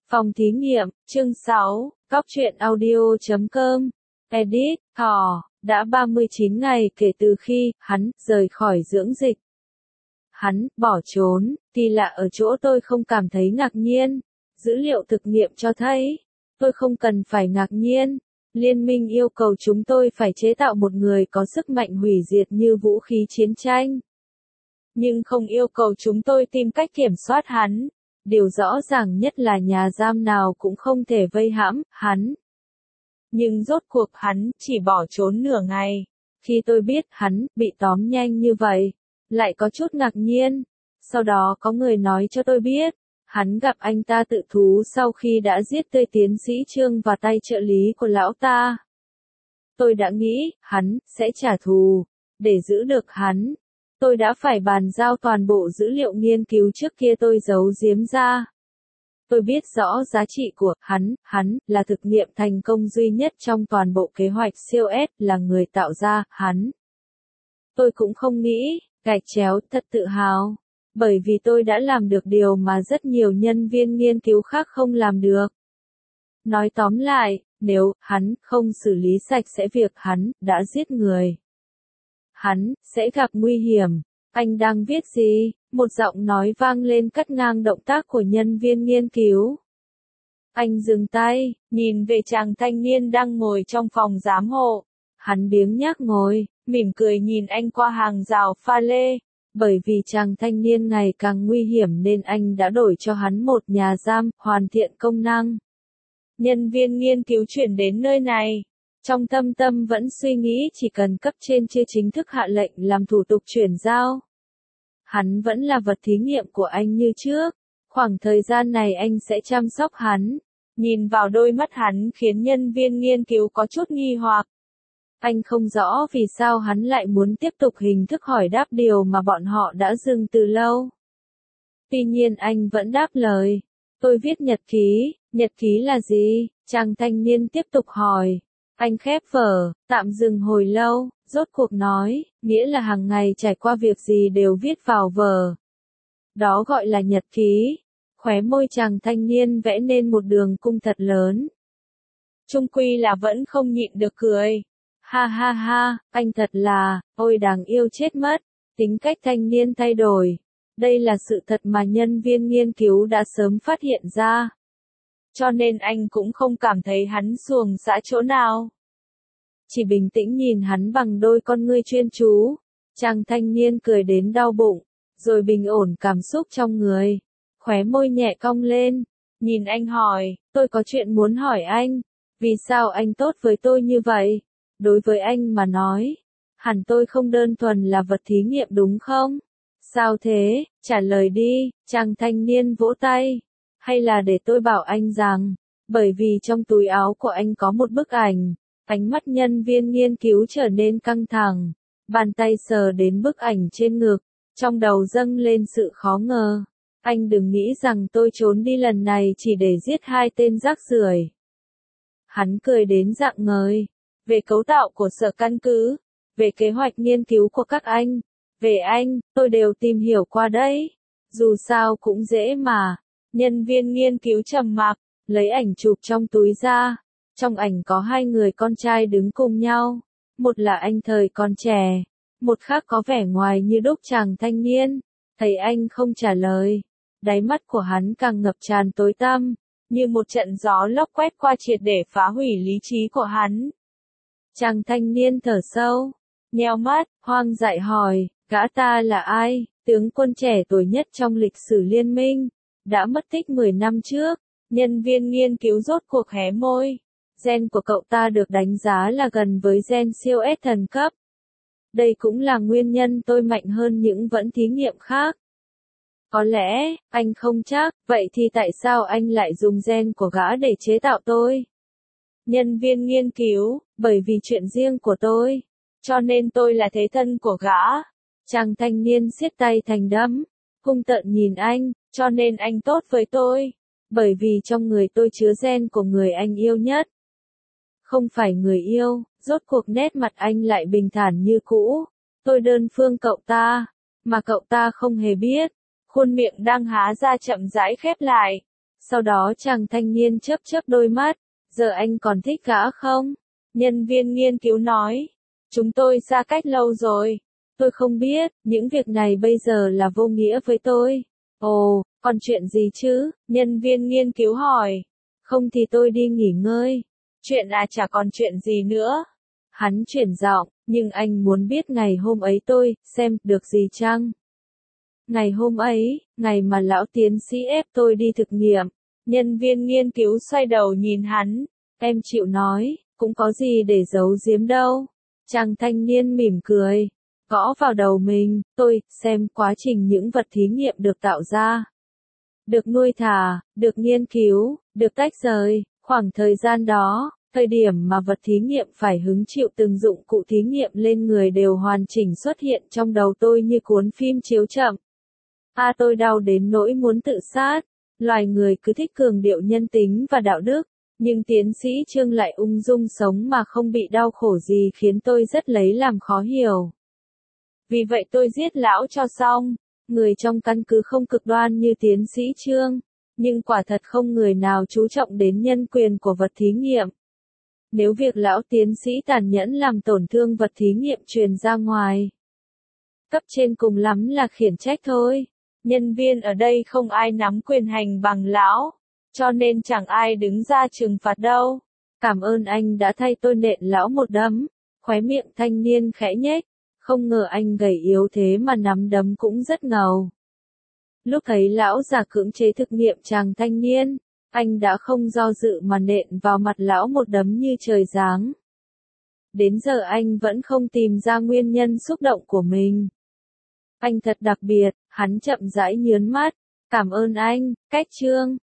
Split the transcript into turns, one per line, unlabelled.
Phòng thí nghiệm, chương 6, Cóc truyện audio.com, edit, thỏ, đã 39 ngày kể từ khi hắn rời khỏi dưỡng dịch. Hắn bỏ trốn, thì lạ ở chỗ tôi không cảm thấy ngạc nhiên. Dữ liệu thực nghiệm cho thấy, tôi không cần phải ngạc nhiên. Liên minh yêu cầu chúng tôi phải chế tạo một người có sức mạnh hủy diệt như vũ khí chiến tranh. Nhưng không yêu cầu chúng tôi tìm cách kiểm soát hắn. Điều rõ ràng nhất là nhà giam nào cũng không thể vây hãm hắn. Nhưng rốt cuộc hắn chỉ bỏ trốn nửa ngày. Khi tôi biết hắn bị tóm nhanh như vậy, lại có chút ngạc nhiên. Sau đó có người nói cho tôi biết, hắn gặp anh ta tự thú sau khi đã giết tươi tiến sĩ Trương và tay trợ lý của lão ta. Tôi đã nghĩ, hắn sẽ trả thù. Để giữ được hắn, tôi đã phải bàn giao toàn bộ dữ liệu nghiên cứu trước kia tôi giấu giếm ra. Tôi biết rõ giá trị của hắn là thực nghiệm thành công duy nhất trong toàn bộ kế hoạch siêu S, là người tạo ra hắn. Tôi cũng không nghĩ, gạch chéo, thật tự hào. Bởi vì tôi đã làm được điều mà rất nhiều nhân viên nghiên cứu khác không làm được. Nói tóm lại, nếu hắn không xử lý sạch sẽ việc hắn đã giết người, hắn sẽ gặp nguy hiểm. Anh đang viết gì? Một giọng nói vang lên cắt ngang động tác của nhân viên nghiên cứu. Anh dừng tay, nhìn về chàng thanh niên đang ngồi trong phòng giám hộ. Hắn biếng nhác ngồi, mỉm cười nhìn anh qua hàng rào pha lê. Bởi vì chàng thanh niên ngày càng nguy hiểm nên anh đã đổi cho hắn một nhà giam, hoàn thiện công năng. Nhân viên nghiên cứu chuyển đến nơi này. Trong tâm vẫn suy nghĩ chỉ cần cấp trên chưa chính thức hạ lệnh làm thủ tục chuyển giao. Hắn vẫn là vật thí nghiệm của anh như trước. Khoảng thời gian này anh sẽ chăm sóc hắn. Nhìn vào đôi mắt hắn khiến nhân viên nghiên cứu có chút nghi hoặc. Anh không rõ vì sao hắn lại muốn tiếp tục hình thức hỏi đáp điều mà bọn họ đã dừng từ lâu. Tuy nhiên anh vẫn đáp lời. Tôi viết nhật ký là gì? Chàng thanh niên tiếp tục hỏi. Anh khép vở, tạm dừng hồi lâu, rốt cuộc nói, nghĩa là hàng ngày trải qua việc gì đều viết vào vở. Đó gọi là nhật ký. Khóe môi chàng thanh niên vẽ nên một đường cung thật lớn. Chung quy là vẫn không nhịn được cười. Ha ha ha, anh thật là, ôi đáng yêu chết mất. Tính cách thanh niên thay đổi. Đây là sự thật mà nhân viên nghiên cứu đã sớm phát hiện ra. Cho nên anh cũng không cảm thấy hắn xuồng xã chỗ nào. Chỉ bình tĩnh nhìn hắn bằng đôi con ngươi chuyên chú. Chàng thanh niên cười đến đau bụng, rồi bình ổn cảm xúc trong người. Khóe môi nhẹ cong lên, nhìn anh hỏi, tôi có chuyện muốn hỏi anh. Vì sao anh tốt với tôi như vậy? Đối với anh mà nói, hẳn tôi không đơn thuần là vật thí nghiệm đúng không? Sao thế? Trả lời đi, chàng thanh niên vỗ tay. Hay là để tôi bảo anh rằng, bởi vì trong túi áo của anh có một bức ảnh. Ánh mắt nhân viên nghiên cứu trở nên căng thẳng. Bàn tay sờ đến bức ảnh trên ngực. Trong đầu dâng lên sự khó ngờ. Anh đừng nghĩ rằng tôi trốn đi lần này chỉ để giết hai tên rác rưởi. Hắn cười đến rạng ngời. Về cấu tạo của sở căn cứ. Về kế hoạch nghiên cứu của các anh. Về anh, tôi đều tìm hiểu qua đấy. Dù sao cũng dễ mà. Nhân viên nghiên cứu trầm mặc, lấy ảnh chụp trong túi ra. Trong ảnh có hai người con trai đứng cùng nhau. Một là anh thời còn trẻ. Một khác có vẻ ngoài như đúc chàng thanh niên. Thấy anh không trả lời. Đáy mắt của hắn càng ngập tràn tối tăm. Như một trận gió lốc quét qua triệt để phá hủy lý trí của hắn. Chàng thanh niên thở sâu. Nheo mắt, hoang dại hỏi. Gã ta là ai? Tướng quân trẻ tuổi nhất trong lịch sử liên minh. Đã mất tích 10 năm trước. Nhân viên nghiên cứu rốt cuộc hé môi. Gen của cậu ta được đánh giá là gần với gen siêu S thần cấp. Đây cũng là nguyên nhân tôi mạnh hơn những vẫn thí nghiệm khác. Có lẽ, anh không chắc, vậy thì tại sao anh lại dùng gen của gã để chế tạo tôi? Nhân viên nghiên cứu, bởi vì chuyện riêng của tôi. Cho nên tôi là thế thân của gã. Chàng thanh niên siết tay thành đấm, hung tợn nhìn anh, cho nên anh tốt với tôi. Bởi vì trong người tôi chứa gen của người anh yêu nhất. Không phải người yêu, rốt cuộc nét mặt anh lại bình thản như cũ. Tôi đơn phương cậu ta, mà cậu ta không hề biết. Khuôn miệng đang há ra chậm rãi khép lại. Sau đó chàng thanh niên chớp chớp đôi mắt, giờ anh còn thích gã không? Nhân viên nghiên cứu nói, chúng tôi xa cách lâu rồi. Tôi không biết, những việc này bây giờ là vô nghĩa với tôi. Ồ, còn chuyện gì chứ? Nhân viên nghiên cứu hỏi. Không thì tôi đi nghỉ ngơi. Chuyện à, chả còn chuyện gì nữa. Hắn chuyển giọng, nhưng anh muốn biết ngày hôm ấy tôi, xem, được gì chăng? Ngày hôm ấy, ngày mà lão tiến sĩ ép tôi đi thực nghiệm. Nhân viên nghiên cứu xoay đầu nhìn hắn. Em chịu nói, cũng có gì để giấu giếm đâu. Chàng thanh niên mỉm cười. Gõ vào đầu mình, tôi, xem quá trình những vật thí nghiệm được tạo ra. Được nuôi thả, được nghiên cứu, được tách rời, khoảng thời gian đó, thời điểm mà vật thí nghiệm phải hứng chịu từng dụng cụ thí nghiệm lên người đều hoàn chỉnh xuất hiện trong đầu tôi như cuốn phim chiếu chậm. Tôi đau đến nỗi muốn tự sát. Loài người cứ thích cường điệu nhân tính và đạo đức, nhưng tiến sĩ Trương lại ung dung sống mà không bị đau khổ gì khiến tôi rất lấy làm khó hiểu. Vì vậy tôi giết lão cho xong. Người trong căn cứ không cực đoan như tiến sĩ Trương, nhưng quả thật không người nào chú trọng đến nhân quyền của vật thí nghiệm. Nếu việc lão tiến sĩ tàn nhẫn làm tổn thương vật thí nghiệm truyền ra ngoài, cấp trên cùng lắm là khiển trách thôi. Nhân viên ở đây không ai nắm quyền hành bằng lão, cho nên chẳng ai đứng ra trừng phạt đâu. Cảm ơn anh đã thay tôi nện lão một đấm. Khóe miệng thanh niên khẽ nhếch. Không ngờ anh gầy yếu thế mà nắm đấm cũng rất ngầu. Lúc thấy lão già cưỡng chế thực nghiệm chàng thanh niên, anh đã không do dự mà nện vào mặt lão một đấm như trời giáng. Đến giờ anh vẫn không tìm ra nguyên nhân xúc động của mình. Anh thật đặc biệt, hắn chậm rãi nhớn mắt. Cảm ơn anh, Cách Trương.